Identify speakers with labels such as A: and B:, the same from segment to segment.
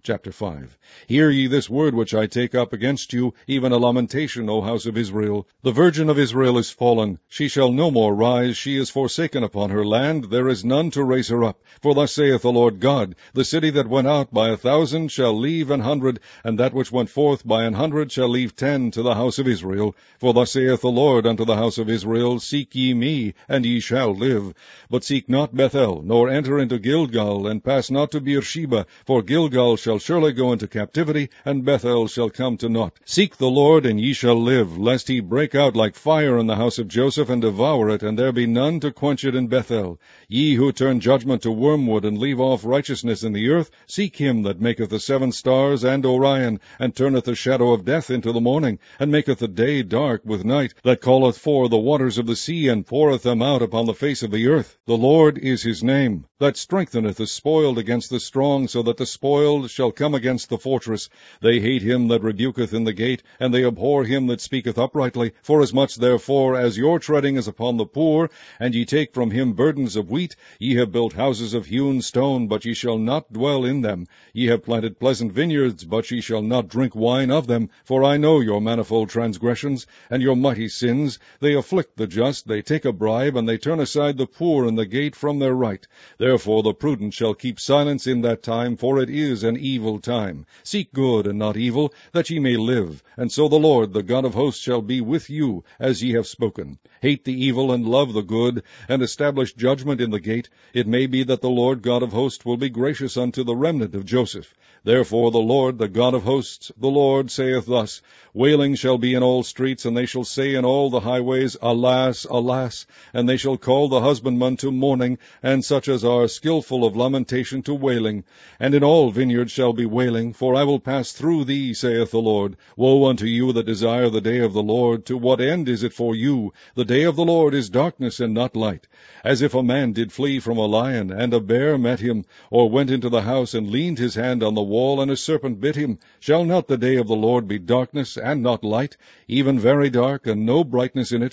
A: Chapter 5. Hear ye this word which I take up against you, even a lamentation, O house of Israel. The virgin of Israel is fallen. She shall no more rise. She is forsaken upon her land. There is none to raise her up. For thus saith the Lord God, the city that went out by 1,000 shall leave 100, and that which went forth by 100 shall leave 10 to the house of Israel. For thus saith the Lord unto the house of Israel, Seek ye me, and ye shall live. But seek not Bethel, nor enter into Gilgal, and pass not to Beersheba, for Gilgal shall surely go into captivity, and Bethel shall come to naught. Seek the Lord, and ye shall live, lest he break out like fire in the house of Joseph, and devour it, and there be none to quench it in Bethel. Ye who turn judgment to wormwood, and leave off righteousness in the earth, seek him that maketh the 7 stars and Orion, and turneth the shadow of death into the morning, and maketh the day dark with night, that calleth for the waters of the sea, and poureth them out upon the face of the earth. The Lord is his name, that strengtheneth the spoiled against the strong, so that the spoiled shall come against the fortress. They hate him that rebuketh in the gate, and they abhor him that speaketh uprightly. Forasmuch therefore as your treading is upon the poor, and ye take from him burdens of wheat, ye have built houses of hewn stone, but ye shall not dwell in them. Ye have planted pleasant vineyards, but ye shall not drink wine of them. For I know your manifold transgressions, and your mighty sins. They afflict the just, they take a bribe, and they turn aside the poor in the gate from their right. Therefore the prudent shall keep silence in that time, for it is an evil time. Seek good and not evil, that ye may live. And so the Lord, the God of hosts, shall be with you, as ye have spoken. Hate the evil and love the good, and establish judgment in the gate. It may be that the Lord God of hosts will be gracious unto the remnant of Joseph. Therefore the Lord, the God of hosts, the Lord saith thus, Wailing shall be in all streets, and they shall say in all the highways, Alas, alas! And they shall call the husbandman to mourning, and such as are skillful of lamentation to wailing. And in all vineyards shall be wailing, for I will pass through thee, saith the Lord. Woe unto you that desire the day of the Lord! To what end is it for you? The day of the Lord is darkness and not light. As if a man did flee from a lion, and a bear met him, or went into the house, and leaned his hand on the wall, and a serpent bit him. Shall not the day of the Lord be darkness and not light, even very dark, and no brightness in it?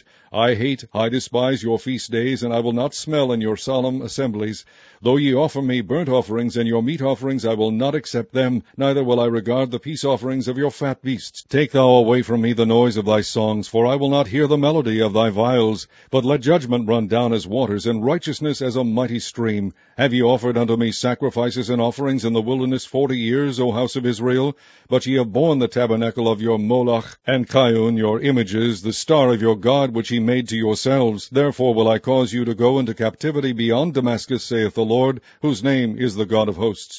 A: I despise your feast days, and I will not smell in your solemn assemblies. Though ye offer me burnt offerings and your meat offerings, I will not accept them, neither will I regard the peace offerings of your fat beasts. Take thou away from me the noise of thy songs, for I will not hear the melody of thy viols. But let judgment run down as waters, and righteousness as a mighty stream. Have ye offered unto me sacrifices and offerings in the wilderness 40 years, O house of Israel? But ye have borne the tabernacle of your Moloch, and Chiun your images, the star of your God, which ye made to yourselves. Therefore will I cause you to go into captivity beyond Damascus, saith the Lord, whose name is the God of hosts.